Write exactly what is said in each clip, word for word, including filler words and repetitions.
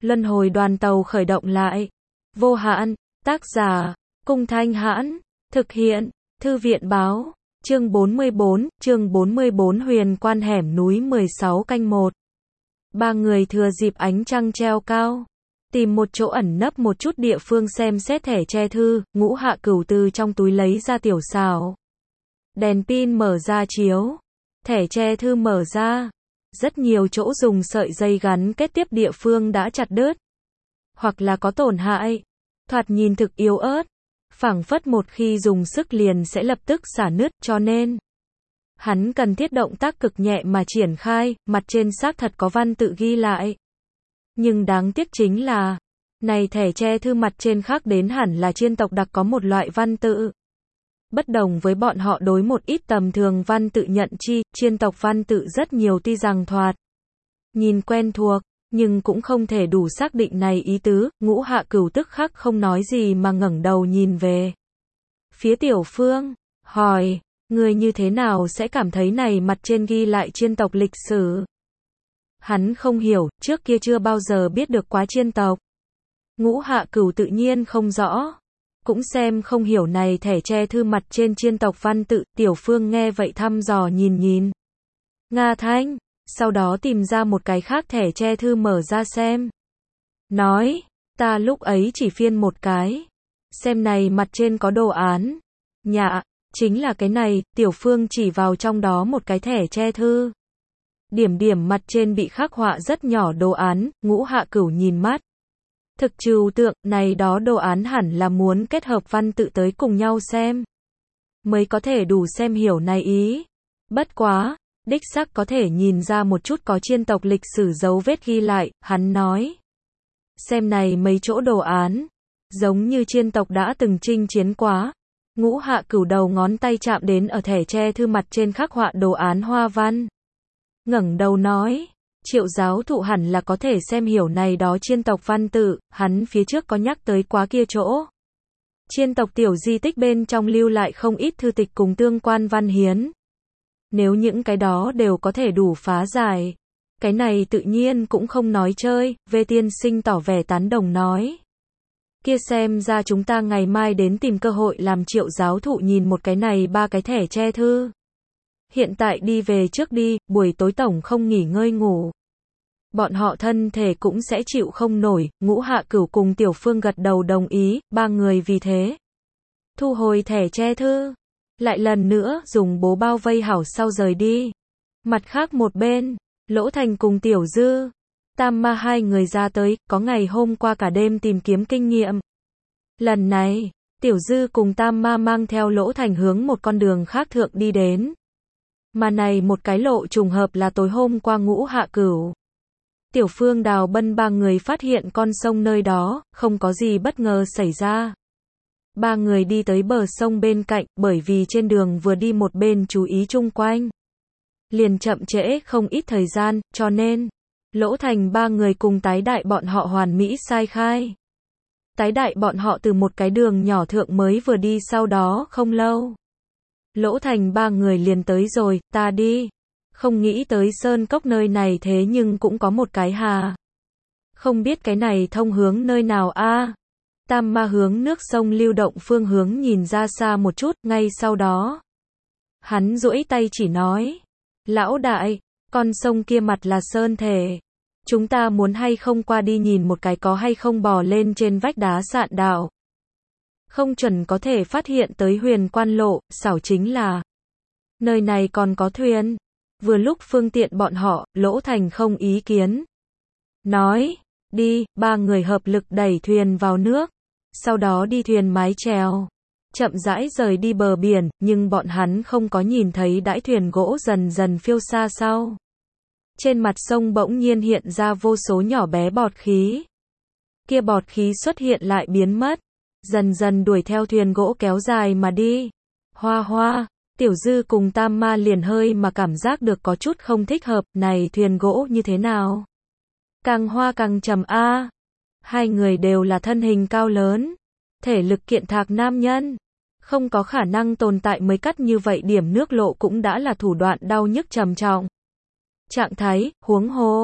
Luân hồi đoàn tàu khởi động lại. Vô hạn, tác giả, Cung Thanh Hãn, thực hiện, Thư viện báo, chương bốn mươi bốn, chương bốn mươi bốn Huyền Quan hẻm núi mười sáu canh một. Ba người thừa dịp ánh trăng treo cao, tìm một chỗ ẩn nấp một chút địa phương xem xét thẻ che thư, Ngũ Hạ Cửu từ trong túi lấy ra tiểu xào. Đèn pin mở ra chiếu, thẻ che thư mở ra. Rất nhiều chỗ dùng sợi dây gắn kết tiếp địa phương đã chặt đứt, hoặc là có tổn hại, thoạt nhìn thực yếu ớt, phảng phất một khi dùng sức liền sẽ lập tức xả nứt, cho nên hắn cần thiết động tác cực nhẹ mà triển khai, mặt trên xác thật có văn tự ghi lại. Nhưng đáng tiếc chính là, này thẻ che thư mặt trên khác đến hẳn là chiên tộc đặc có một loại văn tự. Bất đồng với bọn họ đối một ít tầm thường văn tự nhận chi, chiên tộc văn tự rất nhiều tuy rằng thoạt nhìn quen thuộc, nhưng cũng không thể đủ xác định này ý tứ. Ngũ Hạ Cửu tức khắc không nói gì mà ngẩng đầu nhìn về phía Tiểu Phương, hỏi, người như thế nào sẽ cảm thấy này mặt trên ghi lại chiên tộc lịch sử? Hắn không hiểu, trước kia chưa bao giờ biết được quá chiên tộc. Ngũ Hạ Cửu tự nhiên không rõ, cũng xem không hiểu này thẻ che thư mặt trên chiên tộc văn tự. Tiểu Phương nghe vậy thăm dò nhìn nhìn Nga Thanh, sau đó tìm ra một cái khác thẻ che thư mở ra xem. Nói, ta lúc ấy chỉ phiên một cái, xem này mặt trên có đồ án. Nhạ, chính là cái này. Tiểu Phương chỉ vào trong đó một cái thẻ che thư. Điểm điểm mặt trên bị khắc họa rất nhỏ đồ án. Ngũ Hạ Cửu nhìn mắt, thực trừu tượng, này đó đồ án hẳn là muốn kết hợp văn tự tới cùng nhau xem, mới có thể đủ xem hiểu này ý. Bất quá, đích xác có thể nhìn ra một chút có chiên tộc lịch sử dấu vết ghi lại, hắn nói. Xem này mấy chỗ đồ án, giống như chiên tộc đã từng chinh chiến quá. Ngũ Hạ Cửu đầu ngón tay chạm đến ở thẻ che thư mặt trên khắc họa đồ án hoa văn. Ngẩng đầu nói, Triệu giáo thụ hẳn là có thể xem hiểu này đó chiên tộc văn tự, hắn phía trước có nhắc tới quá kia chỗ. Chiên tộc tiểu di tích bên trong lưu lại không ít thư tịch cùng tương quan văn hiến. Nếu những cái đó đều có thể đủ phá giải, cái này tự nhiên cũng không nói chơi. Vê tiên sinh tỏ vẻ tán đồng nói. Kia xem ra chúng ta ngày mai đến tìm cơ hội làm Triệu giáo thụ nhìn một cái này ba cái thẻ che thư. Hiện tại đi về trước đi, buổi tối tổng không nghỉ ngơi ngủ. Bọn họ thân thể cũng sẽ chịu không nổi. Ngũ Hạ Cửu cùng Tiểu Phương gật đầu đồng ý, ba người vì thế thu hồi thẻ che thư, lại lần nữa dùng bố bao vây hảo sau rời đi. Mặt khác một bên, Lỗ Thành cùng Tiểu Dư, Tam Ma hai người ra tới, có ngày hôm qua cả đêm tìm kiếm kinh nghiệm. Lần này, Tiểu Dư cùng Tam Ma mang theo Lỗ Thành hướng một con đường khác thượng đi đến. Mà này một cái lộ trùng hợp là tối hôm qua Ngũ Hạ Cửu, Tiểu Phương Đào Bân ba người phát hiện con sông nơi đó, không có gì bất ngờ xảy ra. Ba người đi tới bờ sông bên cạnh, bởi vì trên đường vừa đi một bên chú ý chung quanh, liền chậm trễ không ít thời gian, cho nên Lỗ Thành ba người cùng Tái Đại bọn họ hoàn mỹ sai khai. Tái Đại bọn họ từ một cái đường nhỏ thượng mới vừa đi, sau đó không lâu, Lỗ Thành ba người liền tới rồi. Ta đi, không nghĩ tới sơn cốc nơi này thế nhưng cũng có một cái hà. Không biết cái này thông hướng nơi nào a? À? Tam Ma hướng nước sông lưu động phương hướng nhìn ra xa một chút, ngay sau đó hắn duỗi tay chỉ nói, lão đại, con sông kia mặt là sơn thể, chúng ta muốn hay không qua đi nhìn một cái, có hay không bò lên trên vách đá sạn đạo, không chuẩn có thể phát hiện tới huyền quan lộ. Xảo chính là nơi này còn có thuyền, vừa lúc phương tiện bọn họ. Lỗ Thành không ý kiến, nói, đi. Ba người hợp lực đẩy thuyền vào nước, sau đó đi thuyền mái chèo, chậm rãi rời đi bờ biển. Nhưng bọn hắn không có nhìn thấy đãi thuyền gỗ dần dần phiêu xa sau, trên mặt sông bỗng nhiên hiện ra vô số nhỏ bé bọt khí. Kia bọt khí xuất hiện lại biến mất, dần dần đuổi theo thuyền gỗ kéo dài mà đi. Hoa hoa, Tiểu Dư cùng Tam Ma liền hơi mà cảm giác được có chút không thích hợp. Này thuyền gỗ như thế nào? Càng hoa càng trầm a. À. Hai người đều là thân hình cao lớn, thể lực kiện thạc nam nhân, không có khả năng tồn tại mới cắt như vậy điểm nước lộ cũng đã là thủ đoạn đau nhức trầm trọng. Trạng thái, huống hồ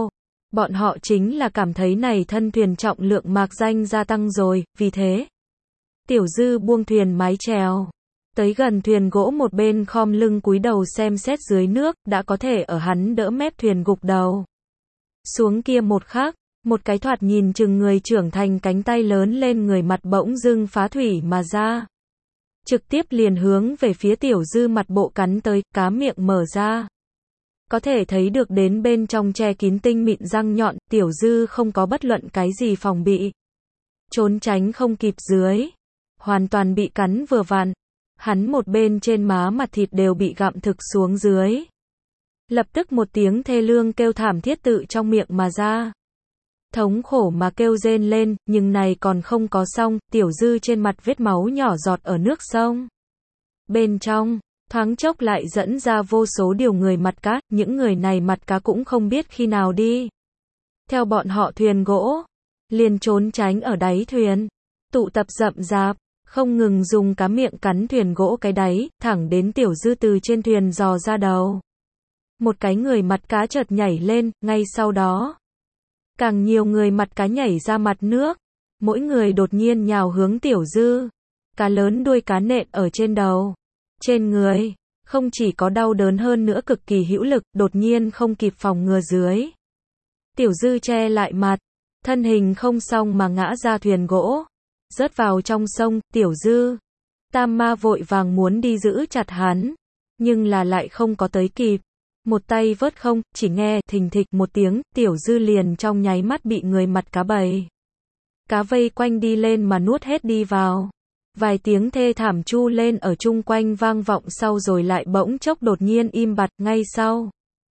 Bọn họ chính là cảm thấy này thân thuyền trọng lượng mạc danh gia tăng rồi, vì thế. Tiểu Dư buông thuyền mái chèo. Tới gần thuyền gỗ một bên khom lưng cúi đầu xem xét dưới nước, đã có thể ở hắn đỡ mép thuyền gục đầu. Xuống kia một khắc, một cái thoạt nhìn chừng người trưởng thành cánh tay lớn lên người mặt bỗng dưng phá thủy mà ra. Trực tiếp liền hướng về phía Tiểu Dư mặt bộ cắn tới, cá miệng mở ra. Có thể thấy được đến bên trong che kín tinh mịn răng nhọn, Tiểu Dư không có bất luận cái gì phòng bị. Trốn tránh không kịp dưới. Hoàn toàn bị cắn vừa vặn. Hắn một bên trên má mặt thịt đều bị gặm thực xuống dưới. Lập tức một tiếng thê lương kêu thảm thiết tự trong miệng mà ra. Thống khổ mà kêu rên lên, nhưng này còn không có xong, Tiểu Dư trên mặt vết máu nhỏ giọt ở nước sông. Bên trong, thoáng chốc lại dẫn ra vô số điều người mặt cá, những người này mặt cá cũng không biết khi nào đi. Theo bọn họ thuyền gỗ, liền trốn tránh ở đáy thuyền, tụ tập rậm rạp, không ngừng dùng cá miệng cắn thuyền gỗ cái đáy, thẳng đến Tiểu Dư từ trên thuyền dò ra đầu. Một cái người mặt cá chợt nhảy lên, ngay sau đó. Càng nhiều người mặt cá nhảy ra mặt nước, mỗi người đột nhiên nhào hướng Tiểu Dư. Cá lớn đuôi cá nện ở trên đầu, trên người, không chỉ có đau đớn hơn nữa cực kỳ hữu lực, đột nhiên không kịp phòng ngừa dưới. Tiểu Dư che lại mặt, thân hình không xong mà ngã ra thuyền gỗ, rớt vào trong sông. Tiểu Dư, Tam Ma vội vàng muốn đi giữ chặt hắn, nhưng là lại không có tới kịp. Một tay vớt không, chỉ nghe thình thịch một tiếng, Tiểu Dư liền trong nháy mắt bị người mặt cá bầy cá vây quanh đi lên mà nuốt hết đi vào. Vài tiếng thê thảm chu lên ở chung quanh vang vọng sau rồi lại bỗng chốc đột nhiên im bặt, ngay sau.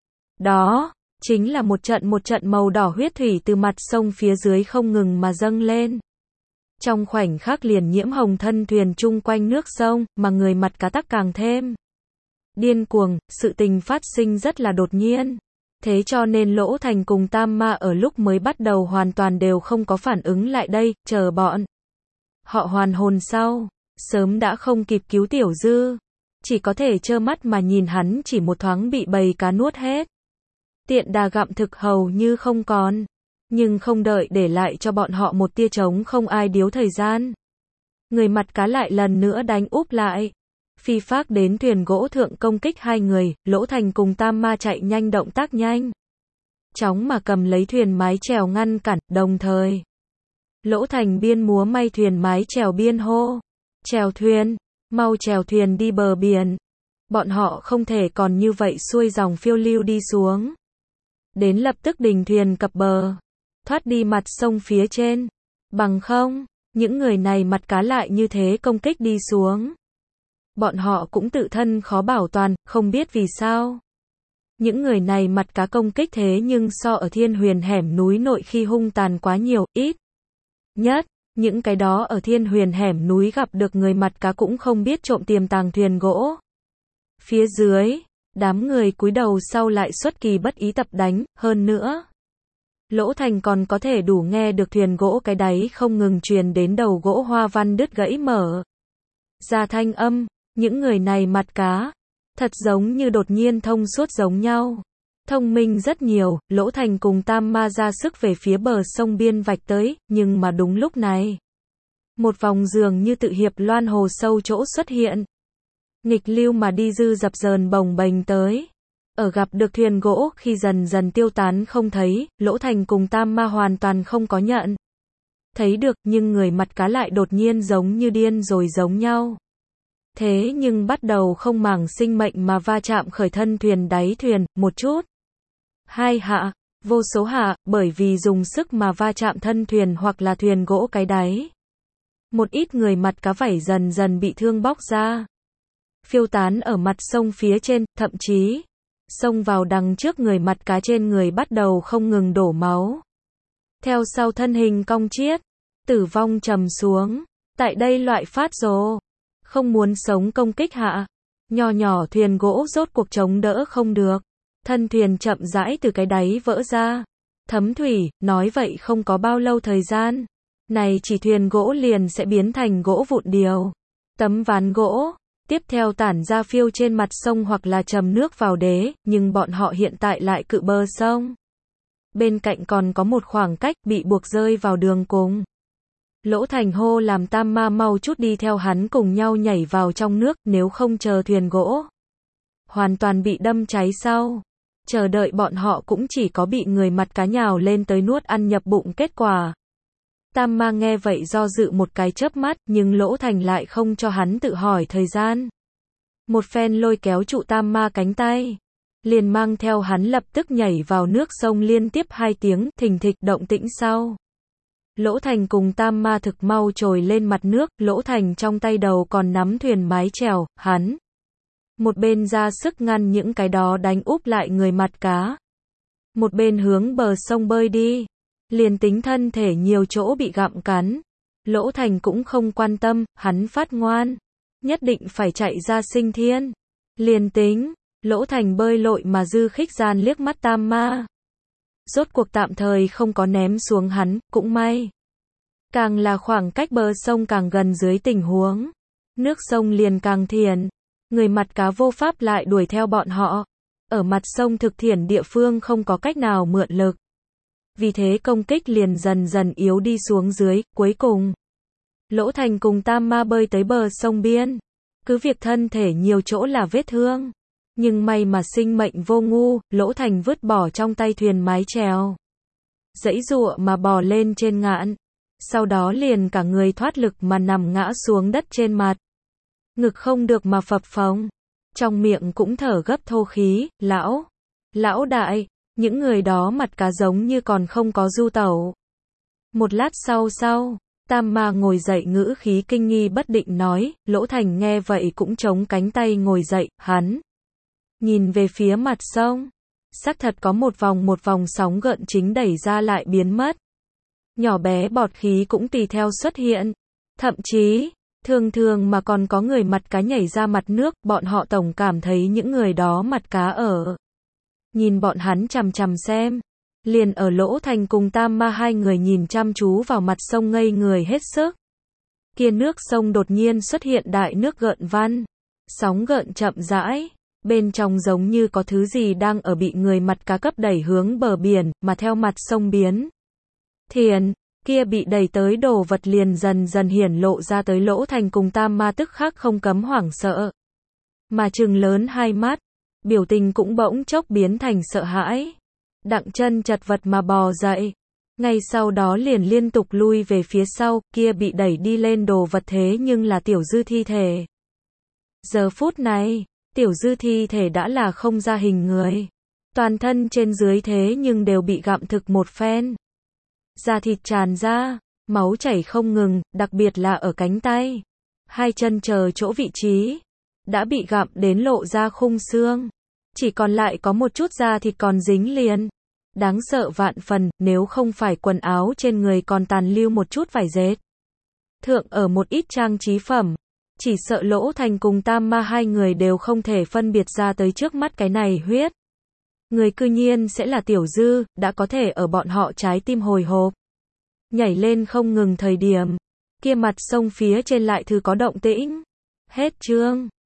Đó, chính là một trận một trận màu đỏ huyết thủy từ mặt sông phía dưới không ngừng mà dâng lên. Trong khoảnh khắc liền nhiễm hồng thân thuyền chung quanh nước sông, mà người mặt cá tắc càng thêm điên cuồng. Sự tình phát sinh rất là đột nhiên. Thế cho nên Lỗ Thành cùng Tam Ma ở lúc mới bắt đầu hoàn toàn đều không có phản ứng lại đây, chờ bọn họ hoàn hồn sau, sớm đã không kịp cứu Tiểu Dư. Chỉ có thể trơ mắt mà nhìn hắn chỉ một thoáng bị bầy cá nuốt hết. Tiện đà gặm thực hầu như không còn. Nhưng không đợi để lại cho bọn họ một tia trống không ai điếu thời gian. Người mặt cá lại lần nữa đánh úp lại. Phi phác đến thuyền gỗ thượng công kích hai người, Lỗ Thành cùng Tam Ma chạy nhanh động tác nhanh. Chóng mà cầm lấy thuyền mái chèo ngăn cản, đồng thời. Lỗ Thành biên múa may thuyền mái chèo biên hô. Chèo thuyền, mau chèo thuyền đi bờ biển. Bọn họ không thể còn như vậy xuôi dòng phiêu lưu đi xuống. Đến lập tức đình thuyền cập bờ. Thoát đi mặt sông phía trên. Bằng không, những người này mặt cá lại như thế công kích đi xuống. Bọn họ cũng tự thân khó bảo toàn, không biết vì sao. Những người này mặt cá công kích thế nhưng so ở Thiên Huyền hẻm núi nội khi hung tàn quá nhiều, ít nhất, những cái đó ở Thiên Huyền hẻm núi gặp được người mặt cá cũng không biết trộm tiềm tàng thuyền gỗ. Phía dưới, đám người cúi đầu sau lại xuất kỳ bất ý tập đánh, hơn nữa. Lỗ Thành còn có thể đủ nghe được thuyền gỗ cái đáy không ngừng truyền đến đầu gỗ hoa văn đứt gãy mở ra thanh âm. Những người này mặt cá, thật giống như đột nhiên thông suốt giống nhau. Thông minh rất nhiều, Lỗ Thành cùng Tam Ma ra sức về phía bờ sông biên vạch tới, nhưng mà đúng lúc này. Một vòng dường như tự hiệp loan hồ sâu chỗ xuất hiện. Nghịch lưu mà đi dư dập dờn bồng bềnh tới. Ở gặp được thuyền gỗ khi dần dần tiêu tán không thấy, Lỗ Thành cùng Tam Ma hoàn toàn không có nhận. Thấy được nhưng người mặt cá lại đột nhiên giống như điên rồi giống nhau. Thế nhưng bắt đầu không màng sinh mệnh mà va chạm khởi thân thuyền đáy thuyền, một chút. Hai hạ, vô số hạ, bởi vì dùng sức mà va chạm thân thuyền hoặc là thuyền gỗ cái đáy. Một ít người mặt cá vảy dần dần bị thương bóc ra. Phiêu tán ở mặt sông phía trên, thậm chí, xông vào đằng trước người mặt cá trên người bắt đầu không ngừng đổ máu. Theo sau thân hình cong chiết, tử vong trầm xuống. Tại đây loại phát rồ. Không muốn sống công kích hạ. Nhỏ nhỏ thuyền gỗ rốt cuộc chống đỡ không được. Thân thuyền chậm rãi từ cái đáy vỡ ra. Thấm thủy, nói vậy không có bao lâu thời gian. Này chỉ thuyền gỗ liền sẽ biến thành gỗ vụn điều. Tấm ván gỗ, tiếp theo tản ra phiêu trên mặt sông hoặc là trầm nước vào đế, nhưng bọn họ hiện tại lại cự bờ sông. bên cạnh còn có một khoảng cách, bị buộc rơi vào đường cùng. Lỗ Thành hô làm Tam Ma mau chút đi theo hắn cùng nhau nhảy vào trong nước, nếu không chờ thuyền gỗ hoàn toàn bị đâm cháy sau. Chờ đợi bọn họ cũng chỉ có bị người mặt cá nhào lên tới nuốt ăn nhập bụng kết quả. Tam Ma nghe vậy do dự một cái chớp mắt, nhưng Lỗ Thành lại không cho hắn tự hỏi thời gian. Một phen lôi kéo trụ Tam Ma cánh tay, liền mang theo hắn lập tức nhảy vào nước sông liên tiếp hai tiếng, thình thịch động tĩnh sau. Lỗ Thành cùng Tam Ma thực mau trồi lên mặt nước, Lỗ Thành trong tay đầu còn nắm thuyền mái chèo, hắn một bên ra sức ngăn những cái đó đánh úp lại người mặt cá, một bên hướng bờ sông bơi đi. Liền tính thân thể nhiều chỗ bị gặm cắn, Lỗ Thành cũng không quan tâm, hắn phát ngoan, nhất định phải chạy ra sinh thiên. Liền tính, Lỗ Thành bơi lội mà dư khích gian liếc mắt Tam Ma, rốt cuộc tạm thời không có ném xuống hắn, cũng may. Càng là khoảng cách bờ sông càng gần dưới tình huống, nước sông liền càng thiền, người mặt cá vô pháp lại đuổi theo bọn họ. Ở mặt sông thực thiển địa phương không có cách nào mượn lực. Vì thế công kích liền dần dần yếu đi xuống dưới, cuối cùng Lỗ Thành cùng Tam Ma bơi tới bờ sông biên. Cứ việc thân thể nhiều chỗ là vết thương, nhưng may mà sinh mệnh vô ngu, Lỗ Thành vứt bỏ trong tay thuyền mái chèo, giãy giụa mà bò lên trên ngạn, sau đó liền cả người thoát lực mà nằm ngã xuống đất trên mặt. Ngực không được mà phập phồng, trong miệng cũng thở gấp thô khí, lão, lão đại, những người đó mặt cá giống như còn không có du tẩu. Một lát sau sau, Tam Ma ngồi dậy ngữ khí kinh nghi bất định nói, Lỗ Thành nghe vậy cũng chống cánh tay ngồi dậy, hắn nhìn về phía mặt sông, xác thật có một vòng một vòng sóng gợn chính đẩy ra lại biến mất. Nhỏ bé bọt khí cũng tùy theo xuất hiện, thậm chí, thường thường mà còn có người mặt cá nhảy ra mặt nước, bọn họ tổng cảm thấy những người đó mặt cá ở. Nhìn bọn hắn chằm chằm xem, liền ở Lỗ Thành cùng Tam Ma hai người nhìn chăm chú vào mặt sông ngây người hết sức. Kia nước sông đột nhiên xuất hiện đại nước gợn văn, sóng gợn chậm rãi, bên trong giống như có thứ gì đang ở bị người mặt cá cấp đẩy hướng bờ biển, mà theo mặt sông biến thiền, kia bị đẩy tới đồ vật liền dần dần hiển lộ ra tới. Lỗ Thành cùng Tam Ma tức khắc không cấm hoảng sợ, mà trừng lớn hai mắt, biểu tình cũng bỗng chốc biến thành sợ hãi. Đặng chân chật vật mà bò dậy, ngay sau đó liền liên tục lui về phía sau, kia bị đẩy đi lên đồ vật thế nhưng là Tiểu Dư thi thể. Giờ phút này, Tiểu Dư thi thể đã là không ra hình người, toàn thân trên dưới thế nhưng đều bị gặm thực một phen. Da thịt tràn ra, máu chảy không ngừng, đặc biệt là ở cánh tay, hai chân chờ chỗ vị trí, đã bị gặm đến lộ ra khung xương. Chỉ còn lại có một chút da thịt còn dính liền. Đáng sợ vạn phần, nếu không phải quần áo trên người còn tàn lưu một chút vải dệt thượng ở một ít trang trí phẩm, chỉ sợ Lỗ Thành cùng Tam Ma hai người đều không thể phân biệt ra tới trước mắt cái này huyết. Người cư nhiên sẽ là Tiểu Dư, đã có thể ở bọn họ trái tim hồi hộp nhảy lên không ngừng thời điểm, kia mặt sông phía trên lại thử có động tĩnh. Hết chương.